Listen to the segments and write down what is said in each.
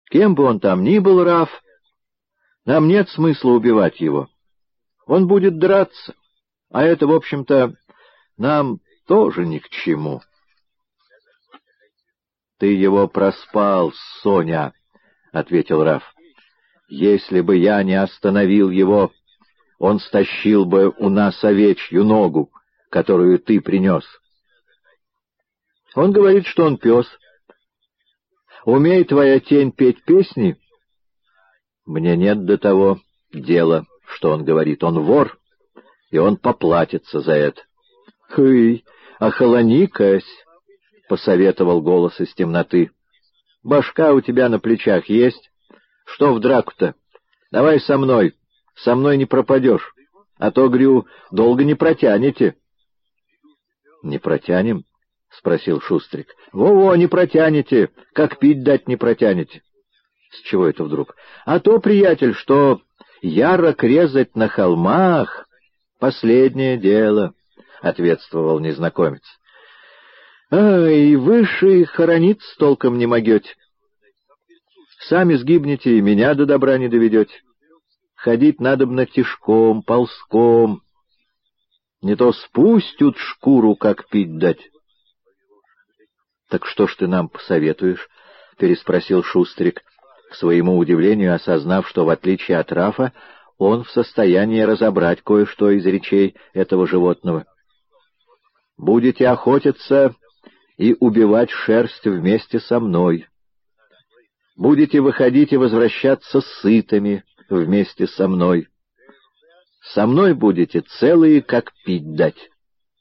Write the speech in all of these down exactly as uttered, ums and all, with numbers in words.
Кем бы он там ни был, Раф, нам нет смысла убивать его. Он будет драться, а это, в общем-то, нам тоже ни к чему. — Ты его проспал, Соня, — ответил Раф. — Если бы я не остановил его, он стащил бы у нас овечью ногу, которую ты принес. Он говорит, что он пес. Умеет твоя тень петь песни? Мне нет до того дела, что он говорит. Он вор, и он поплатится за это. — Хый, охолони-кась, — посоветовал голос из темноты. — Башка у тебя на плечах есть? Что в драку-то? Давай со мной, со мной не пропадешь, а то, грю, долго не протянете. — Не протянем? — спросил Шустрик. Во — Во-во, не протянете, как пить дать не протянете. — С чего это вдруг? — А то, приятель, что ярок резать на холмах — последнее дело, — ответствовал незнакомец. — А, и выше хорониться толком не могете. Сами сгибнете и меня до добра не доведете. Ходить надобно тишком, ползком. Не то спустят шкуру, как пить дать. — Так что ж ты нам посоветуешь? — переспросил Шустрик, к своему удивлению осознав, что, в отличие от Рафа, он в состоянии разобрать кое-что из речей этого животного. — Будете охотиться и убивать шерсть вместе со мной. Будете выходить и возвращаться сытыми вместе со мной. Со мной будете целые, как пить дать.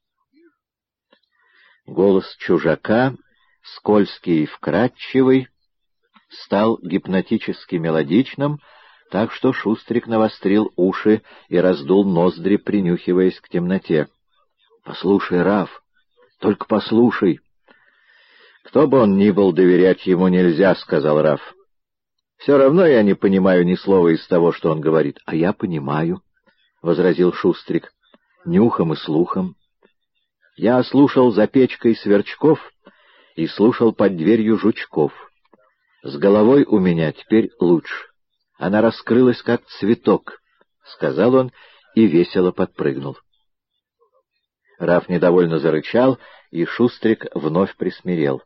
Голос чужака, скользкий и вкрадчивый, стал гипнотически мелодичным, так что Шустрик навострил уши и раздул ноздри, принюхиваясь к темноте. — Послушай, Раф, только послушай. — Кто бы он ни был, доверять ему нельзя, — сказал Раф. — Все равно я не понимаю ни слова из того, что он говорит. — А я понимаю, — возразил Шустрик, — нюхом и слухом. Я слушал за печкой сверчков и слушал под дверью жучков. С головой у меня теперь лучше. Она раскрылась, как цветок, — сказал он и весело подпрыгнул. Раф недовольно зарычал, и Шустрик вновь присмирел.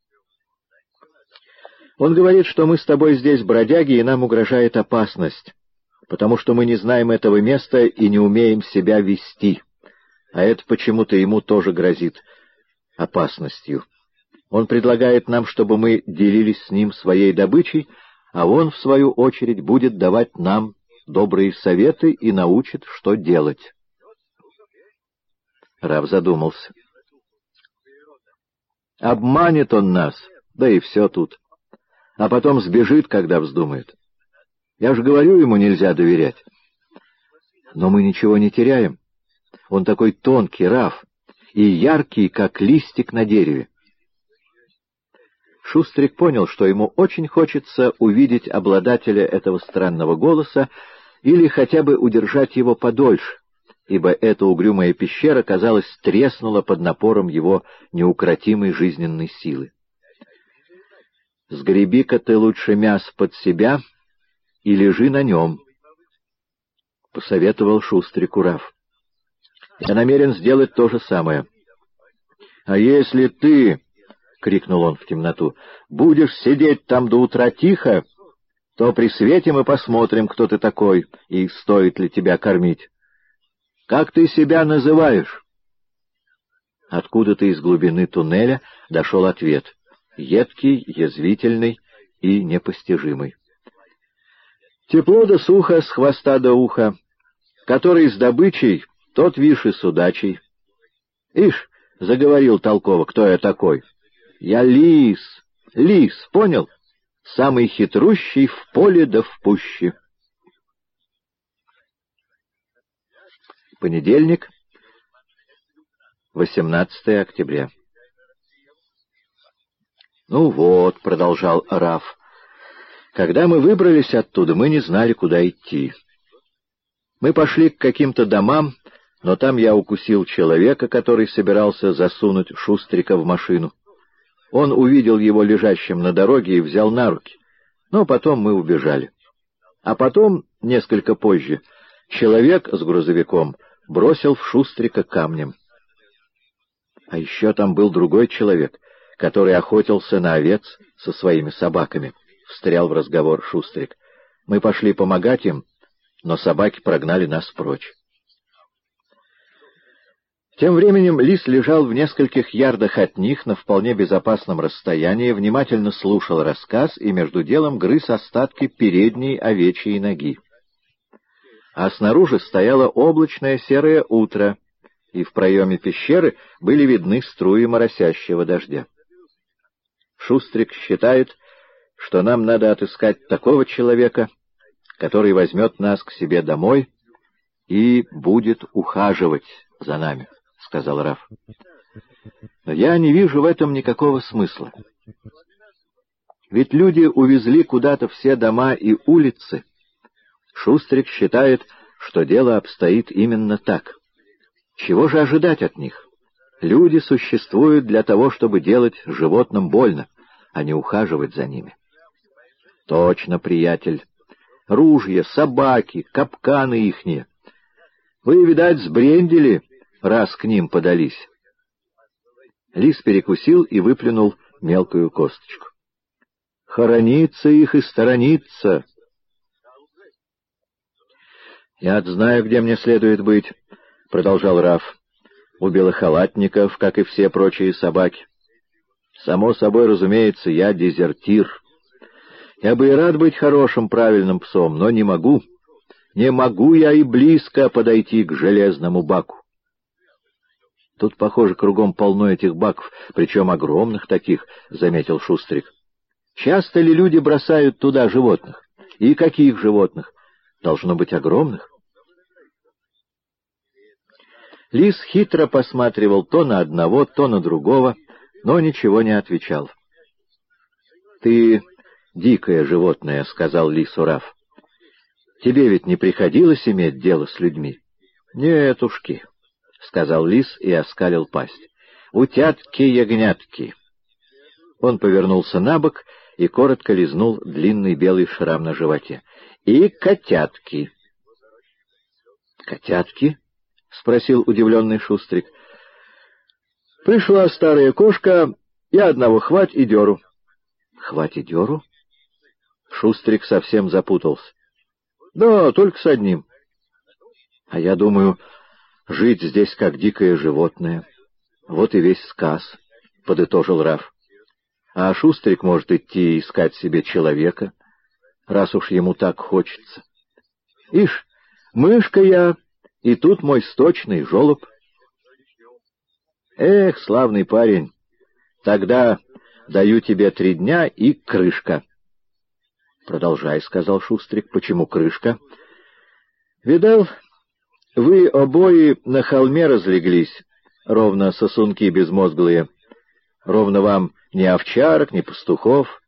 — Он говорит, что мы с тобой здесь бродяги, и нам угрожает опасность, потому что мы не знаем этого места и не умеем себя вести, а это почему-то ему тоже грозит опасностью. Он предлагает нам, чтобы мы делились с ним своей добычей, а он, в свою очередь, будет давать нам добрые советы и научит, что делать. Раф задумался. Обманет он нас, да и все тут. А потом сбежит, когда вздумает. Я же говорю, ему нельзя доверять. Но мы ничего не теряем. Он такой тонкий, Раф, и яркий, как листик на дереве. Шустрик понял, что ему очень хочется увидеть обладателя этого странного голоса или хотя бы удержать его подольше, ибо эта угрюмая пещера, казалось, треснула под напором его неукротимой жизненной силы. «Сгреби-ка ты лучше мясо под себя и лежи на нем», — посоветовал Шустрику Раф. «Я намерен сделать то же самое». «А если ты, — крикнул он в темноту, — будешь сидеть там до утра тихо, то при свете мы посмотрим, кто ты такой и стоит ли тебя кормить. Как ты себя называешь?» Откуда-то из глубины туннеля дошел ответ, едкий, язвительный и непостижимый. «Тепло да сухо, с хвоста до уха, который с добычей, тот вишь и судачий. Ишь, заговорил толково, кто я такой. Я лис, лис, понял? Самый хитрущий в поле да в пуще». Понедельник, восемнадцатое октября. «Ну вот», — продолжал Раф, — «когда мы выбрались оттуда, мы не знали, куда идти. Мы пошли к каким-то домам, но там я укусил человека, который собирался засунуть Шустрика в машину. Он увидел его лежащим на дороге и взял на руки. Но потом мы убежали. А потом, несколько позже, человек с грузовиком бросил в Шустрика камнем. А еще там был другой человек, который охотился на овец со своими собаками. Встрял в разговор Шустрик. Мы пошли помогать им, но собаки прогнали нас прочь. Тем временем Лис лежал в нескольких ярдах от них на вполне безопасном расстоянии, внимательно слушал рассказ и между делом грыз остатки передней овечьей ноги. А снаружи стояло облачное серое утро, и в проеме пещеры были видны струи моросящего дождя. Шустрик считает, что нам надо отыскать такого человека, который возьмет нас к себе домой и будет ухаживать за нами, — сказал Раф. Но я не вижу в этом никакого смысла. Ведь люди увезли куда-то все дома и улицы. Шустрик считает, что дело обстоит именно так. Чего же ожидать от них? Люди существуют для того, чтобы делать животным больно, а не ухаживать за ними. Точно, приятель. Ружья, собаки, капканы ихние. Вы, видать, сбрендили, раз к ним подались. Лис перекусил и выплюнул мелкую косточку. Хорониться их и сторониться. Я знаю, где мне следует быть, — продолжал Раф. У белохалатников, как и все прочие собаки. Само собой, разумеется, я дезертир. Я бы и рад быть хорошим, правильным псом, но не могу. Не могу я и близко подойти к железному баку. Тут, похоже, кругом полно этих баков, причем огромных таких, — заметил Шустрик. Часто ли люди бросают туда животных? И каких животных? Должно быть огромных. Лис хитро посматривал то на одного, то на другого, но ничего не отвечал. — Ты дикое животное, — сказал лису Раф. — Тебе ведь не приходилось иметь дело с людьми? — Нетушки, — сказал лис и оскалил пасть. — Утятки-ягнятки. Он повернулся на бок и коротко лизнул длинный белый шрам на животе. — И котятки. — Котятки? — спросил удивленный Шустрик. — Пришла старая кошка, и одного хвать и деру. — Хвать и деру? Шустрик совсем запутался. — Да, только с одним. — А я думаю, жить здесь как дикое животное. Вот и весь сказ, — подытожил Раф. А Шустрик может идти искать себе человека, раз уж ему так хочется. Ишь, мышка я, и тут мой сточный жолоб. Эх, славный парень, тогда даю тебе три дня и крышка. Продолжай, — сказал Шустрик. — Почему крышка? Видал, вы обои на холме разлеглись, ровно сосунки безмозглые. Ровно вам ни овчарок, ни пастухов,